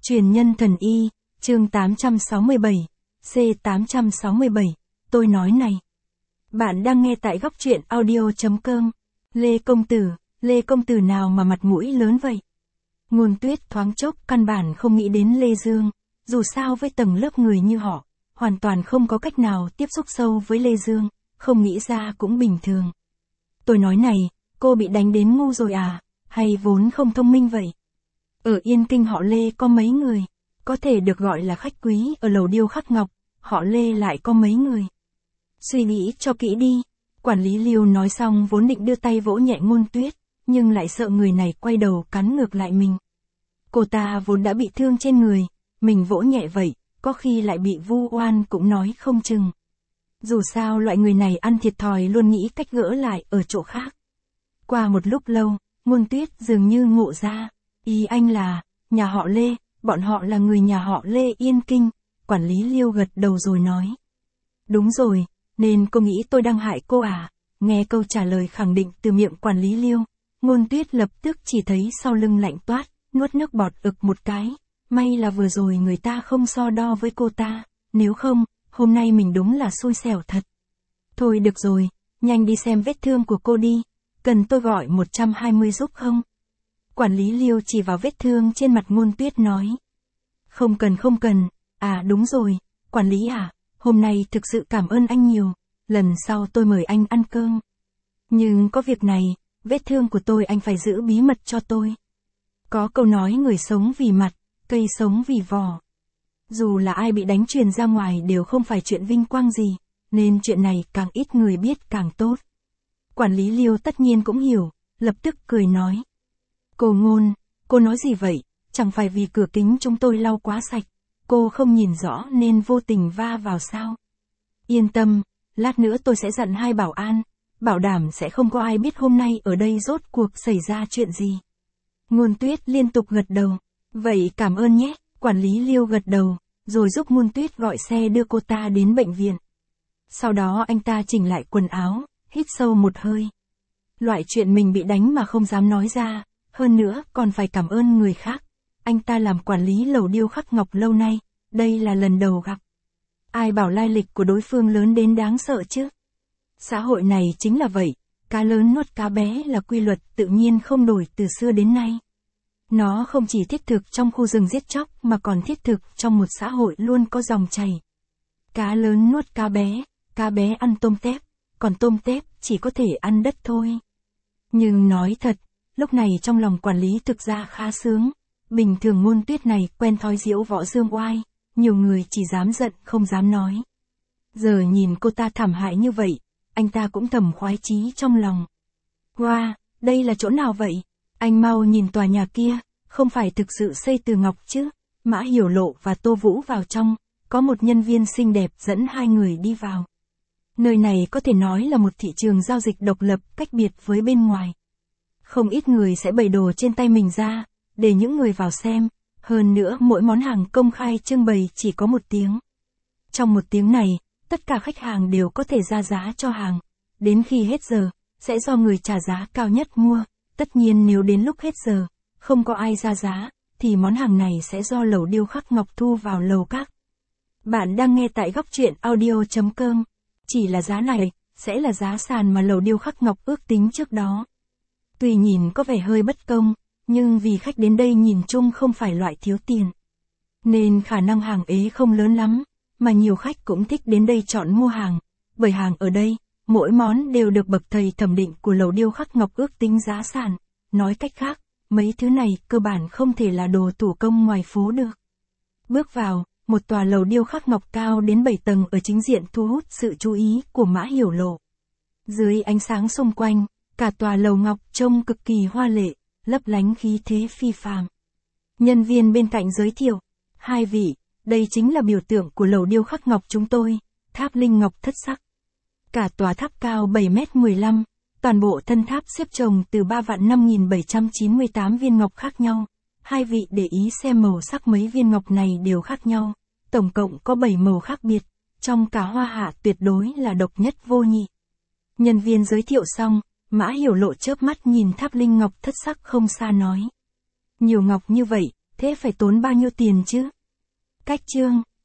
Truyền nhân thần y, chương 867, C867, tôi nói này. Bạn đang nghe tại góc truyện audio.com. Lê Công Tử nào mà mặt mũi lớn vậy? Ngôn Tuyết thoáng chốc căn bản không nghĩ đến Lê Dương, dù sao với tầng lớp người như họ, hoàn toàn không có cách nào tiếp xúc sâu với Lê Dương, không nghĩ ra cũng bình thường. Tôi nói này, cô bị đánh đến ngu rồi à, hay vốn không thông minh vậy? Ở Yên Kinh họ Lê có mấy người, có thể được gọi là khách quý ở lầu điêu khắc ngọc, họ Lê lại có mấy người. Suy nghĩ cho kỹ đi, quản lý Liêu nói xong vốn định đưa tay vỗ nhẹ Ngôn Tuyết, nhưng lại sợ người này quay đầu cắn ngược lại mình. Cô ta vốn đã bị thương trên người, mình vỗ nhẹ vậy, có khi lại bị vu oan cũng nói không chừng. Dù sao loại người này ăn thiệt thòi luôn nghĩ cách gỡ lại ở chỗ khác. Qua một lúc lâu, Ngôn Tuyết dường như ngộ ra, ý anh là, nhà họ Lê, bọn họ là người nhà họ Lê Yên Kinh, quản lý Liêu gật đầu rồi nói. Đúng rồi, nên cô nghĩ tôi đang hại cô à? Nghe câu trả lời khẳng định từ miệng quản lý Liêu, Ngôn Tuyết lập tức chỉ thấy sau lưng lạnh toát, nuốt nước bọt ực một cái. May là vừa rồi người ta không so đo với cô ta, nếu không, hôm nay mình đúng là xui xẻo thật. Thôi được rồi, nhanh đi xem vết thương của cô đi, cần tôi gọi 120 giúp không? Quản lý Liêu chỉ vào vết thương trên mặt Ngôn Tuyết nói. Không cần, à đúng rồi, quản lý à, hôm nay thực sự cảm ơn anh nhiều, lần sau tôi mời anh ăn cơm. Nhưng có việc này, vết thương của tôi anh phải giữ bí mật cho tôi. Có câu nói người sống vì mặt, cây sống vì vỏ. Dù là ai bị đánh truyền ra ngoài đều không phải chuyện vinh quang gì, nên chuyện này càng ít người biết càng tốt. Quản lý Liêu tất nhiên cũng hiểu, lập tức cười nói. Cô Ngôn, cô nói gì vậy, chẳng phải vì cửa kính chúng tôi lau quá sạch, cô không nhìn rõ nên vô tình va vào sao? Yên tâm, lát nữa tôi sẽ dặn hai bảo an, bảo đảm sẽ không có ai biết hôm nay ở đây rốt cuộc xảy ra chuyện gì. Ngôn Tuyết liên tục gật đầu, vậy cảm ơn nhé, quản lý Liêu gật đầu, rồi giúp Ngôn Tuyết gọi xe đưa cô ta đến bệnh viện. Sau đó anh ta chỉnh lại quần áo, hít sâu một hơi. Loại chuyện mình bị đánh mà không dám nói ra, hơn nữa còn phải cảm ơn người khác. Anh ta làm quản lý lầu điêu khắc ngọc lâu nay, đây là lần đầu gặp. Ai bảo lai lịch của đối phương lớn đến đáng sợ chứ? Xã hội này chính là vậy, cá lớn nuốt cá bé là quy luật tự nhiên không đổi từ xưa đến nay. Nó không chỉ thiết thực trong khu rừng giết chóc mà còn thiết thực trong một xã hội luôn có dòng chảy. Cá lớn nuốt cá bé ăn tôm tép, còn tôm tép chỉ có thể ăn đất thôi. Nhưng nói thật, lúc này trong lòng quản lý thực ra khá sướng. Bình thường Ngôn Tuyết này quen thói diễu võ dương oai, nhiều người chỉ dám giận không dám nói. Giờ nhìn cô ta thảm hại như vậy, anh ta cũng thầm khoái chí trong lòng. Wow, đây là chỗ nào vậy? Anh mau nhìn tòa nhà kia, không phải thực sự xây từ ngọc chứ? Mã Hiểu Lộ và Tô Vũ vào trong, có một nhân viên xinh đẹp dẫn hai người đi vào. Nơi này có thể nói là một thị trường giao dịch độc lập cách biệt với bên ngoài. Không ít người sẽ bày đồ trên tay mình ra, để những người vào xem, hơn nữa mỗi món hàng công khai trưng bày chỉ có 1 tiếng. Trong 1 tiếng này, tất cả khách hàng đều có thể ra giá cho hàng, đến khi hết giờ, sẽ do người trả giá cao nhất mua, tất nhiên nếu đến lúc hết giờ, không có ai ra giá, thì món hàng này sẽ do lầu điêu khắc ngọc thu vào lầu các. Bạn đang nghe tại góc truyện audio.com, chỉ là giá này, sẽ là giá sàn mà lầu điêu khắc ngọc ước tính trước đó. Tuy nhìn có vẻ hơi bất công, nhưng vì khách đến đây nhìn chung không phải loại thiếu tiền, nên khả năng hàng ế không lớn lắm, mà nhiều khách cũng thích đến đây chọn mua hàng, bởi hàng ở đây, mỗi món đều được bậc thầy thẩm định của lầu điêu khắc ngọc ước tính giá sàn, nói cách khác, mấy thứ này cơ bản không thể là đồ thủ công ngoài phố được. Bước vào, một tòa lầu điêu khắc ngọc cao đến 7 tầng ở chính diện thu hút sự chú ý của Mã Hiểu Lộ. Dưới ánh sáng xung quanh, cả tòa lầu ngọc trông cực kỳ hoa lệ, lấp lánh khí thế phi phàm. Nhân viên bên cạnh giới thiệu, hai vị, đây chính là biểu tượng của lầu điêu khắc ngọc chúng tôi, tháp linh ngọc thất sắc. Cả tòa tháp cao 7m15, toàn bộ thân tháp xếp chồng từ 3.5798 viên ngọc khác nhau. Hai vị để ý xem màu sắc mấy viên ngọc này đều khác nhau, tổng cộng có 7 màu khác biệt, trong cả hoa hạ tuyệt đối là độc nhất vô nhị. Nhân viên giới thiệu xong, Mã Hiểu Lộ chớp mắt nhìn tháp linh ngọc thất sắc không xa nói. Nhiều ngọc như vậy, Thế phải tốn bao nhiêu tiền chứ? Cách chương